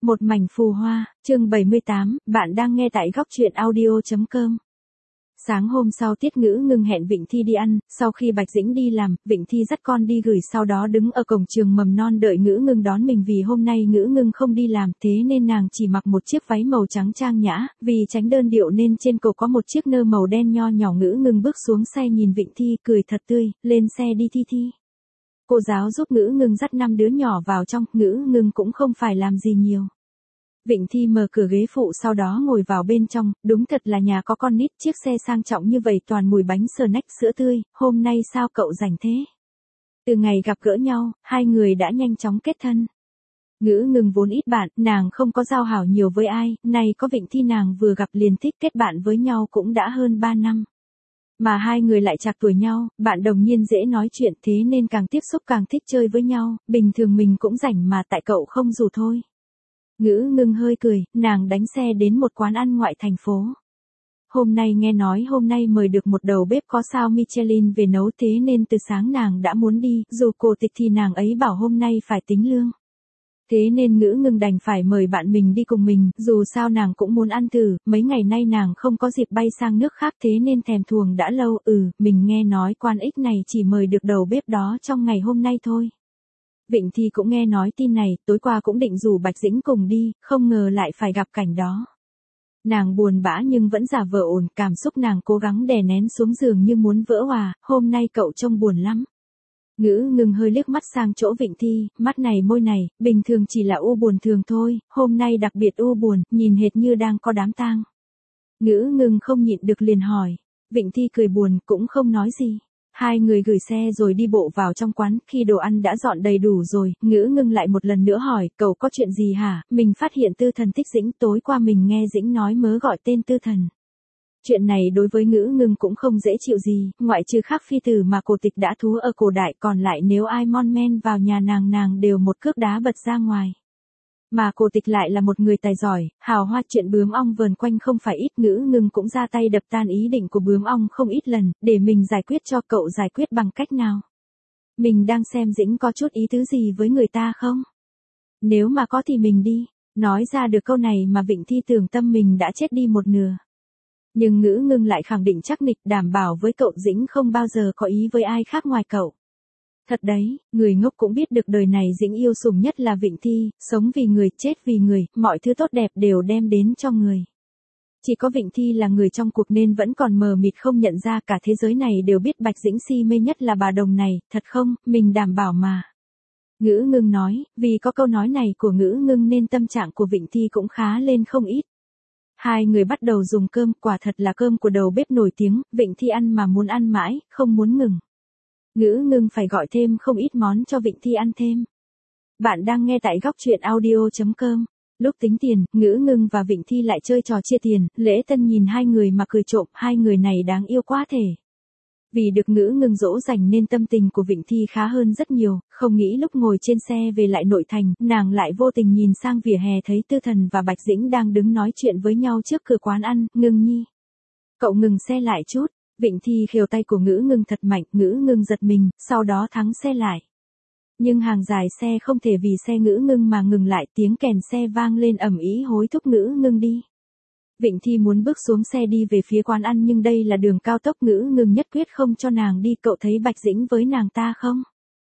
Một mảnh phù hoa, chương 78, bạn đang nghe tại góc truyện audio.com. Sáng hôm sau Tiết Ngữ Ngưng hẹn Vịnh Thi đi ăn, sau khi Bạch Dĩnh đi làm, Vịnh Thi dắt con đi gửi sau đó đứng ở cổng trường mầm non đợi Ngữ Ngưng đón mình vì hôm nay Ngữ Ngưng không đi làm thế nên nàng chỉ mặc một chiếc váy màu trắng trang nhã, vì tránh đơn điệu nên trên cổ có một chiếc nơ màu đen nho nhỏ. Ngữ Ngưng bước xuống xe nhìn Vịnh Thi cười thật tươi, lên xe đi Thi Thi. Cô giáo giúp Ngữ Ngưng dắt 5 đứa nhỏ vào trong, Ngữ Ngưng cũng không phải làm gì nhiều. Vịnh Thi mở cửa ghế phụ sau đó ngồi vào bên trong, đúng thật là nhà có con nít, chiếc xe sang trọng như vậy toàn mùi bánh snack sữa tươi, hôm nay sao cậu rảnh thế? Từ ngày gặp gỡ nhau, hai người đã nhanh chóng kết thân. Ngữ Ngưng vốn ít bạn, nàng không có giao hảo nhiều với ai, nay có Vịnh Thi nàng vừa gặp liền thích, kết bạn với nhau cũng đã hơn 3 năm. Mà hai người lại trạc tuổi nhau, bạn đồng nhiên dễ nói chuyện thế nên càng tiếp xúc càng thích chơi với nhau, bình thường mình cũng rảnh mà tại cậu không rủ thôi. Ngữ Ngưng hơi cười, nàng đánh xe đến một quán ăn ngoại thành phố. Hôm nay nghe nói hôm nay mời được một đầu bếp có sao Michelin về nấu thế nên từ sáng nàng đã muốn đi, dù cô tịch thì nàng ấy bảo hôm nay phải tính lương. Thế nên Ngữ Ngưng đành phải mời bạn mình đi cùng mình, dù sao nàng cũng muốn ăn thử, mấy ngày nay nàng không có dịp bay sang nước khác thế nên thèm thuồng đã lâu. Mình nghe nói quán X này chỉ mời được đầu bếp đó trong ngày hôm nay thôi. Vịnh Thi cũng nghe nói tin này, tối qua cũng định rủ Bạch Dĩnh cùng đi, không ngờ lại phải gặp cảnh đó. Nàng buồn bã nhưng vẫn giả vờ ổn, cảm xúc nàng cố gắng đè nén xuống giường như muốn vỡ òa, hôm nay cậu trông buồn lắm. Ngữ Ngưng hơi liếc mắt sang chỗ Vịnh Thi, mắt này môi này, bình thường chỉ là u buồn thường thôi, hôm nay đặc biệt u buồn, nhìn hệt như đang có đám tang. Ngữ Ngưng không nhịn được liền hỏi, Vịnh Thi cười buồn, cũng không nói gì. Hai người gửi xe rồi đi bộ vào trong quán, khi đồ ăn đã dọn đầy đủ rồi, Ngữ Ngưng lại một lần nữa hỏi, cậu có chuyện gì hả? Mình phát hiện Tư Thần thích Dĩnh, tối qua mình nghe Dĩnh nói mớ gọi tên Tư Thần. Chuyện này đối với Ngữ Ngưng cũng không dễ chịu gì, ngoại trừ Khắc Phi Tử mà cổ tịch đã thú ở cổ đại, còn lại nếu ai mon men vào nhà nàng đều một cước đá bật ra ngoài. Mà cổ tịch lại là một người tài giỏi, hào hoa, chuyện bướm ong vờn quanh không phải ít. Ngữ Ngưng cũng ra tay đập tan ý định của bướm ong không ít lần, để mình giải quyết cho cậu giải quyết bằng cách nào. Mình đang xem Dĩnh có chút ý tứ gì với người ta không? Nếu mà có thì mình đi. Nói ra được câu này mà Vịnh Thi tưởng tâm mình đã chết đi một nửa. Nhưng Ngữ Ngưng lại khẳng định chắc nịch, đảm bảo với cậu Dĩnh không bao giờ có ý với ai khác ngoài cậu. Thật đấy, người ngốc cũng biết được đời này Dĩnh yêu sủng nhất là Vịnh Thi, sống vì người, chết vì người, mọi thứ tốt đẹp đều đem đến cho người. Chỉ có Vịnh Thi là người trong cuộc nên vẫn còn mờ mịt không nhận ra, cả thế giới này đều biết Bạch Dĩnh si mê nhất là bà đồng này, thật không, mình đảm bảo mà. Ngữ Ngưng nói, vì có câu nói này của Ngữ Ngưng nên tâm trạng của Vịnh Thi cũng khá lên không ít. Hai người bắt đầu dùng cơm, quả thật là cơm của đầu bếp nổi tiếng, Vịnh Thi ăn mà muốn ăn mãi, không muốn ngừng. Ngữ Ngưng phải gọi thêm không ít món cho Vịnh Thi ăn thêm. Bạn đang nghe tại góc truyện audio.com. Lúc tính tiền, Ngữ Ngưng và Vịnh Thi lại chơi trò chia tiền, Lễ Tân nhìn hai người mà cười trộm, hai người này đáng yêu quá thể. Vì được Ngữ Ngưng dỗ dành nên tâm tình của Vịnh Thi khá hơn rất nhiều, không nghĩ lúc ngồi trên xe về lại nội thành, nàng lại vô tình nhìn sang vỉa hè thấy Tư Thần và Bạch Dĩnh đang đứng nói chuyện với nhau trước cửa quán ăn. Ngưng nhi, cậu ngừng xe lại chút. Vịnh Thi khều tay của Ngữ Ngưng thật mạnh, Ngữ Ngưng giật mình, sau đó thắng xe lại. Nhưng hàng dài xe không thể vì xe Ngữ Ngưng mà ngừng lại, tiếng kèn xe vang lên ầm ĩ hối thúc Ngữ Ngưng đi. Vịnh Thi muốn bước xuống xe đi về phía quán ăn nhưng đây là đường cao tốc, Ngữ Ngưng nhất quyết không cho nàng đi. Cậu thấy Bạch Dĩnh với nàng ta không?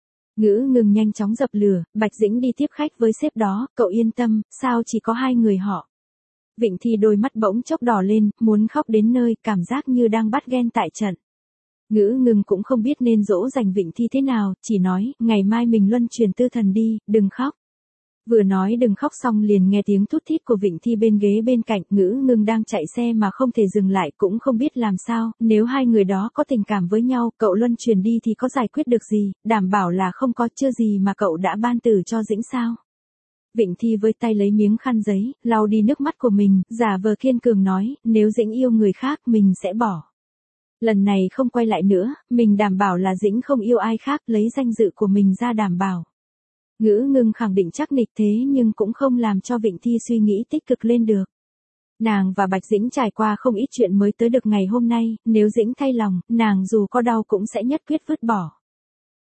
Ngữ Ngưng nhanh chóng dập lửa, Bạch Dĩnh đi tiếp khách với sếp đó, cậu yên tâm, sao chỉ có hai người họ? Vịnh Thi đôi mắt bỗng chốc đỏ lên, muốn khóc đến nơi, cảm giác như đang bắt ghen tại trận. Ngữ Ngưng cũng không biết nên dỗ dành Vịnh Thi thế nào, chỉ nói, ngày mai mình luân chuyển Tư Thần đi, đừng khóc. Vừa nói đừng khóc xong liền nghe tiếng thút thít của Vịnh Thi bên ghế bên cạnh. Ngữ Ngưng đang chạy xe mà không thể dừng lại, cũng không biết làm sao, nếu hai người đó có tình cảm với nhau, cậu luân chuyển đi thì có giải quyết được gì, đảm bảo là không có, chưa gì mà cậu đã ban tử cho Dĩnh sao. Vịnh Thi với tay lấy miếng khăn giấy, lau đi nước mắt của mình, giả vờ kiên cường nói, nếu Dĩnh yêu người khác mình sẽ bỏ. Lần này không quay lại nữa, mình đảm bảo là Dĩnh không yêu ai khác, lấy danh dự của mình ra đảm bảo. Ngữ Ngưng khẳng định chắc nịch thế nhưng cũng không làm cho Vịnh Thi suy nghĩ tích cực lên được. Nàng và Bạch Dĩnh trải qua không ít chuyện mới tới được ngày hôm nay, nếu Dĩnh thay lòng, nàng dù có đau cũng sẽ nhất quyết vứt bỏ.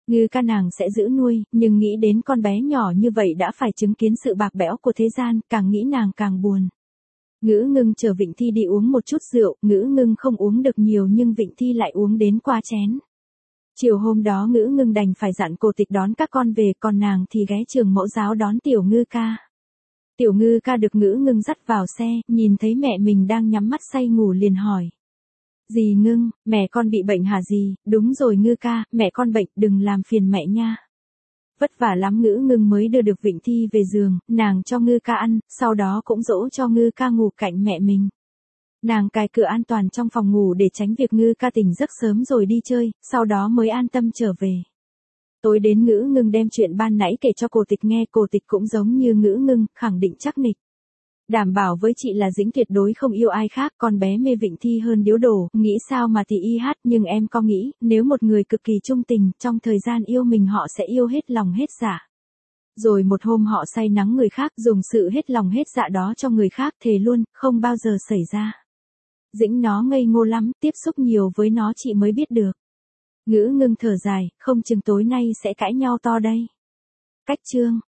Ngư ca nàng sẽ giữ nuôi, nhưng nghĩ đến con bé nhỏ như vậy đã phải chứng kiến sự bạc bẽo của thế gian, càng nghĩ nàng càng buồn. Ngữ Ngưng chờ Vịnh Thi đi uống một chút rượu, Ngữ Ngưng không uống được nhiều nhưng Vịnh Thi lại uống đến qua chén. Chiều hôm đó Ngữ Ngưng đành phải dặn Cổ Tịch đón các con về, còn nàng thì ghé trường mẫu giáo đón Tiểu Ngư ca. Tiểu Ngư ca được Ngữ Ngưng dắt vào xe, nhìn thấy mẹ mình đang nhắm mắt say ngủ liền hỏi. Dì Ngưng, mẹ con bị bệnh hả dì? Đúng rồi Ngư ca, mẹ con bệnh, đừng làm phiền mẹ nha. Vất vả lắm Ngữ Ngưng mới đưa được Vịnh Thi về giường, nàng cho Ngư ca ăn, sau đó cũng dỗ cho Ngư ca ngủ cạnh mẹ mình. Nàng cài cửa an toàn trong phòng ngủ để tránh việc Ngư ca tỉnh giấc sớm rồi đi chơi, sau đó mới an tâm trở về. Tối đến Ngữ Ngưng đem chuyện ban nãy kể cho Cổ Tịch nghe, Cổ Tịch cũng giống như Ngữ Ngưng, khẳng định chắc nịch. Đảm bảo với chị là Dĩnh tuyệt đối không yêu ai khác, con bé mê Vịnh Thi hơn điếu đổ, nghĩ sao mà thì y hát, nhưng em có nghĩ, nếu một người cực kỳ trung tình, trong thời gian yêu mình họ sẽ yêu hết lòng hết dạ. Rồi một hôm họ say nắng người khác, dùng sự hết lòng hết dạ đó cho người khác, thề luôn, không bao giờ xảy ra. Dĩnh nó ngây ngô lắm, tiếp xúc nhiều với nó chị mới biết được. Ngữ Ngưng thở dài, không chừng tối nay sẽ cãi nhau to đây. Cách chương